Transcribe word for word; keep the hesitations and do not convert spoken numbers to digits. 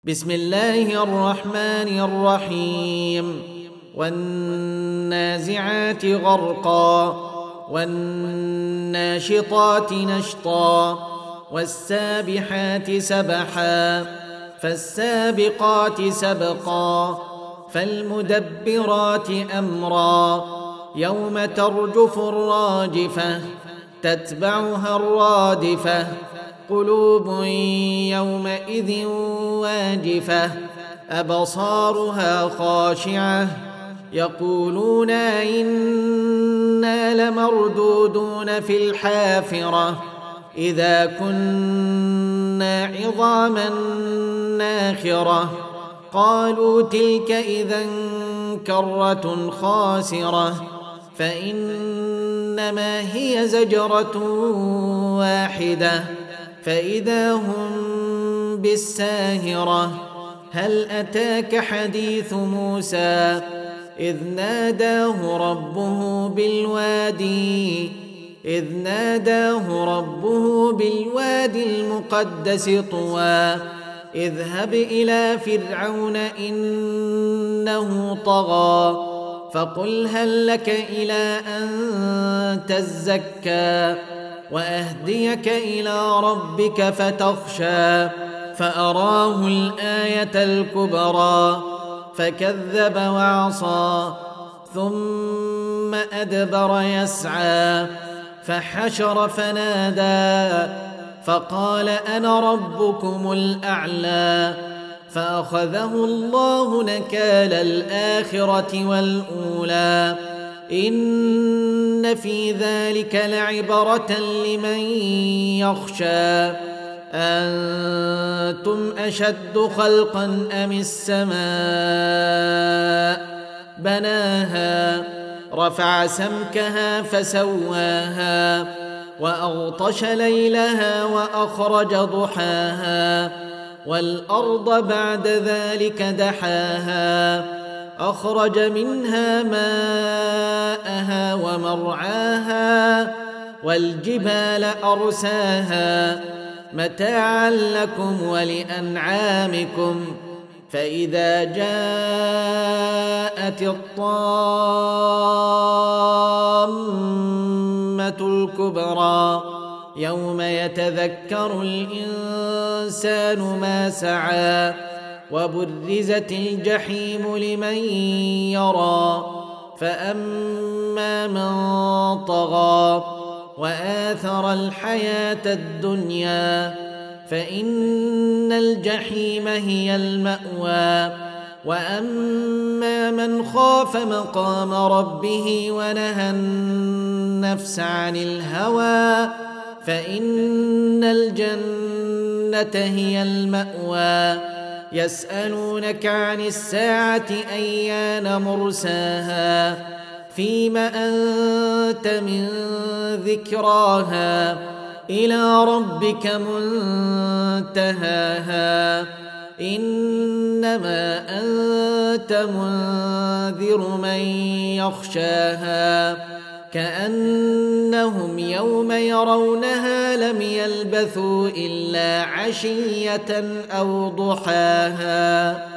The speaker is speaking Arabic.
بسم الله الرحمن الرحيم والنازعات غرقا والناشطات نشطا والسابحات سبحا فالسابقات سبقا فالمدبرات أمرا يوم ترجف الراجفة تتبعها الرادفة قلوب يومئذ واجفة أبصارها خاشعة يقولون إنا لمردودون في الحافرة إذا كنا عظاما ناخرة قالوا تلك إذا كرة خاسرة فإنما هي زجرة واحدة فإذا هم بالساهرة هل أتاك حديث موسى إذ ناداه ربه بالوادي إذ ناداه ربه بالوادي المقدس طوى اذهب إلى فرعون إنه طغى فقل هل لك إلى أن تزكى وأهديك إلى ربك فتخشى فأراه الآية الكبرى فكذب وعصى ثم أدبر يسعى فحشر فنادى فقال أنا ربكم الأعلى فأخذه الله نكال الآخرة والأولى إن في ذلك لعبرة لمن يخشى أنتم أشد خلقا أم السماء بناها رفع سمكها فسواها وأغطش ليلها وأخرج ضحاها والأرض بعد ذلك دحاها أخرج منها ماءها ومرعاها والجبال أرساها متاعا لكم ولأنعامكم فإذا جاءت الطامة الكبرى يوم يتذكر الإنسان ما سعى وبرزت الجحيم لمن يرى فأما من طغى وآثر الحياة الدنيا فإن الجحيم هي المأوى وأما من خاف مقام ربه ونهى النفس عن الهوى فإن الجنة هي المأوى يسألونك عن الساعة أيان مرساها فيم أنت من ذكراها إلى ربك منتهاها إنما أنت منذر من يخشاها كأنهم يوم يرونها لم يلبثوا إلا عشية أو ضحاها.